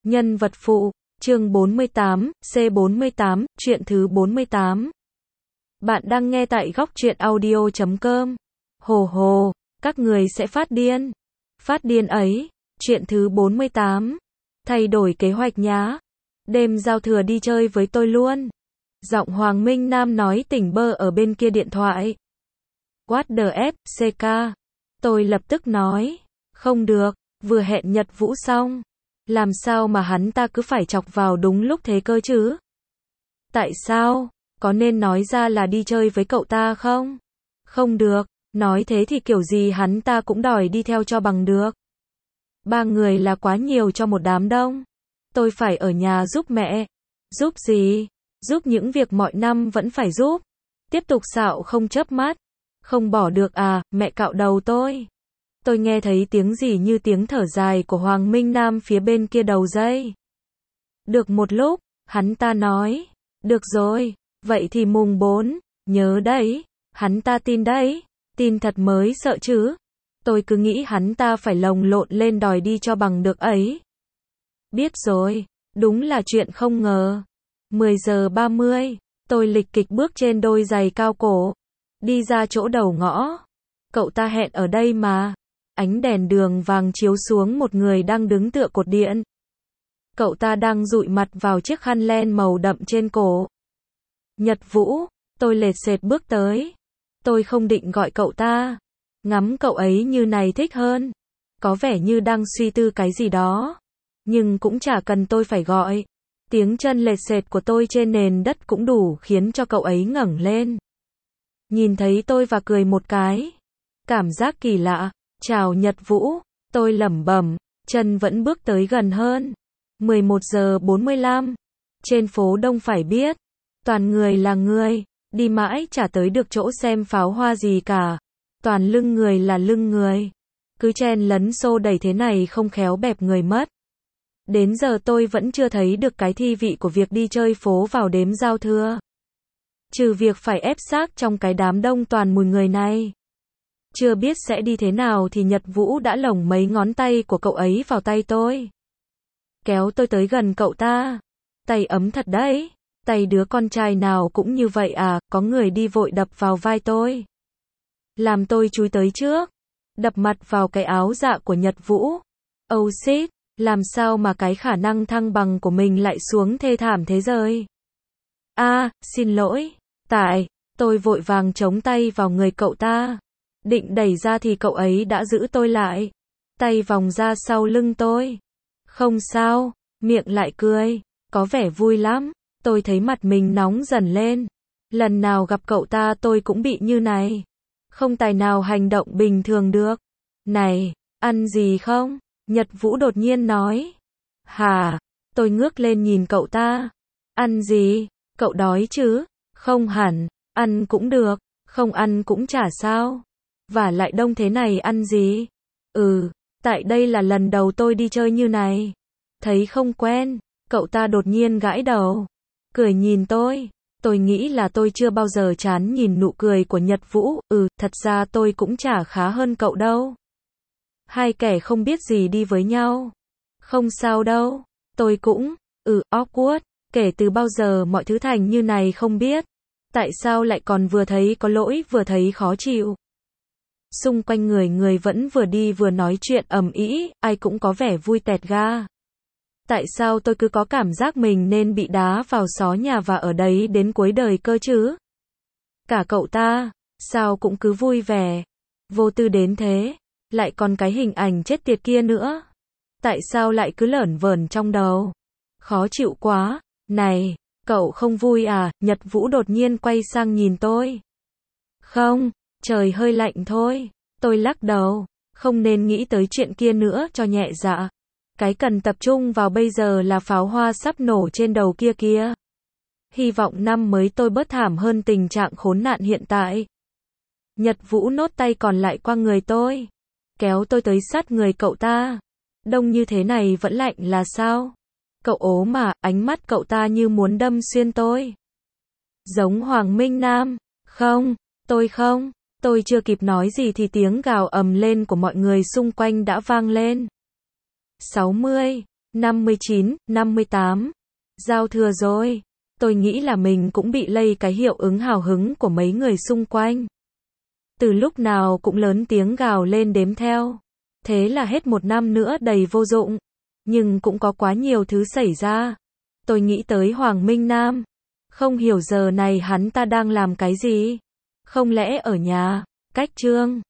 Nhân vật phụ, chương 48, C48, chuyện thứ 48. Bạn đang nghe tại góc truyện audio.com. Hồ hồ, các người sẽ phát điên. Phát điên ấy, chuyện thứ 48. Thay đổi kế hoạch nhá. Đêm giao thừa đi chơi với tôi luôn. Giọng Hoàng Minh Nam nói tỉnh bơ ở bên kia điện thoại. What the f, CK. Tôi lập tức nói. Không được, vừa hẹn Nhật Vũ xong. Làm sao mà hắn ta cứ phải chọc vào đúng lúc thế cơ chứ? Tại sao? Có nên nói ra là đi chơi với cậu ta không? Không được, nói thế thì kiểu gì hắn ta cũng đòi đi theo cho bằng được. 3 người là quá nhiều cho một đám đông. Tôi phải ở nhà giúp mẹ. Giúp gì? Giúp những việc mọi năm vẫn phải giúp. Tiếp tục xạo không chớp mắt. Không bỏ được à, mẹ cạo đầu tôi. Tôi nghe thấy tiếng gì như tiếng thở dài của Hoàng Minh Nam phía bên kia đầu dây. Được một lúc, hắn ta nói. Được rồi, vậy thì mùng 4, nhớ đấy, hắn ta tin đấy, tin thật mới sợ chứ. Tôi cứ nghĩ hắn ta phải lồng lộn lên đòi đi cho bằng được ấy. Biết rồi, đúng là chuyện không ngờ. 10 giờ 30, tôi lịch kịch bước trên đôi giày cao cổ. Đi ra chỗ đầu ngõ. Cậu ta hẹn ở đây mà. Ánh đèn đường vàng chiếu xuống một người đang đứng tựa cột điện. Cậu ta đang dụi mặt vào chiếc khăn len màu đậm trên cổ. Nhật Vũ, tôi lệt sệt bước tới. Tôi không định gọi cậu ta. Ngắm cậu ấy như này thích hơn. Có vẻ như đang suy tư cái gì đó. Nhưng cũng chả cần tôi phải gọi. Tiếng chân lệt sệt của tôi trên nền đất cũng đủ khiến cho cậu ấy ngẩng lên. Nhìn thấy tôi và cười một cái. Cảm giác kỳ lạ. Chào Nhật Vũ, tôi lẩm bẩm, chân vẫn bước tới gần hơn. 11 giờ 45, trên phố đông phải biết, toàn người là người, đi mãi chả tới được chỗ xem pháo hoa gì cả. Toàn lưng người là lưng người, cứ chen lấn xô đẩy thế này không khéo bẹp người mất. Đến giờ tôi vẫn chưa thấy được cái thi vị của việc đi chơi phố vào đêm giao thừa. Trừ việc phải ép xác trong cái đám đông toàn mùi người này. Chưa biết sẽ đi thế nào thì Nhật Vũ đã lồng mấy ngón tay của cậu ấy vào tay tôi. Kéo tôi tới gần cậu ta. Tay ấm thật đấy. Tay đứa con trai nào cũng như vậy à, có người đi vội đập vào vai tôi. Làm tôi chúi tới trước. Đập mặt vào cái áo dạ của Nhật Vũ. Oh shit, làm sao mà cái khả năng thăng bằng của mình lại xuống thê thảm thế rồi. Xin lỗi. Tôi vội vàng chống tay vào người cậu ta. Định đẩy ra thì cậu ấy đã giữ tôi lại. Tay vòng ra sau lưng tôi. Không sao, miệng lại cười. Có vẻ vui lắm. Tôi thấy mặt mình nóng dần lên. Lần nào gặp cậu ta tôi cũng bị như này. Không tài nào hành động bình thường được. Này, ăn gì không? Nhật Vũ đột nhiên nói. Hả? Tôi ngước lên nhìn cậu ta. Ăn gì? Cậu đói chứ? Không hẳn, ăn cũng được, không ăn cũng chả sao. Và lại đông thế này ăn gì? Tại đây là lần đầu tôi đi chơi như này. Thấy không quen, cậu ta đột nhiên gãi đầu. Cười nhìn tôi. Tôi nghĩ là tôi chưa bao giờ chán nhìn nụ cười của Nhật Vũ. Thật ra tôi cũng chả khá hơn cậu đâu. Hai kẻ không biết gì đi với nhau. Không sao đâu. Tôi cũng, awkward. Kể từ bao giờ mọi thứ thành như này không biết. Tại sao lại còn vừa thấy có lỗi vừa thấy khó chịu. Xung quanh người vẫn vừa đi vừa nói chuyện ầm ĩ, ai cũng có vẻ vui tẹt ga. Tại sao tôi cứ có cảm giác mình nên bị đá vào xó nhà và ở đấy đến cuối đời cơ chứ? Cả cậu ta, sao cũng cứ vui vẻ, vô tư đến thế, lại còn cái hình ảnh chết tiệt kia nữa. Tại sao lại cứ lởn vởn trong đầu? Khó chịu quá, này, cậu không vui à? Nhật Vũ đột nhiên quay sang nhìn tôi. Không. Trời hơi lạnh thôi. Tôi lắc đầu. Không nên nghĩ tới chuyện kia nữa cho nhẹ dạ. Cái cần tập trung vào bây giờ là pháo hoa sắp nổ trên đầu kia kìa. Hy vọng năm mới tôi bớt thảm hơn tình trạng khốn nạn hiện tại. Nhật Vũ nốt tay còn lại qua người tôi. Kéo tôi tới sát người cậu ta. Đông như thế này vẫn lạnh là sao? Cậu ố mà, ánh mắt cậu ta như muốn đâm xuyên tôi. Giống Hoàng Minh Nam. Không, tôi không. Tôi chưa kịp nói gì thì tiếng gào ầm lên của mọi người xung quanh đã vang lên. 60. 59, 58. Giao thừa rồi. Tôi nghĩ là mình cũng bị lây cái hiệu ứng hào hứng của mấy người xung quanh. Từ lúc nào cũng lớn tiếng gào lên đếm theo. Thế là hết một năm nữa đầy vô dụng. Nhưng cũng có quá nhiều thứ xảy ra. Tôi nghĩ tới Hoàng Minh Nam. Không hiểu giờ này hắn ta đang làm cái gì? Không lẽ ở nhà, cách chương